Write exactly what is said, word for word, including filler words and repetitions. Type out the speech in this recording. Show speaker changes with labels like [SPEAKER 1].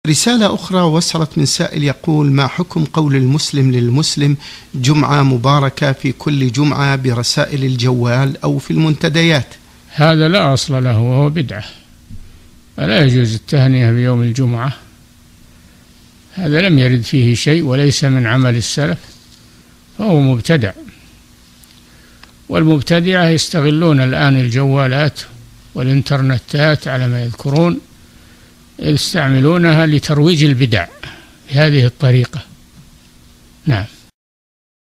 [SPEAKER 1] رسالة أخرى وصلت من سائل يقول: ما حكم قول المسلم للمسلم جمعة مباركة في كل جمعة برسائل الجوال أو في المنتديات؟
[SPEAKER 2] هذا لا أصل له وهو بدعة، فلا يجوز التهنئة بيوم الجمعة، هذا لم يرد فيه شيء وليس من عمل السلف، فهو مبتدع. والمبتدعة يستغلون الآن الجوالات والإنترنتات على ما يذكرون، يستعملونها لترويج البدع بهذه الطريقة. نعم.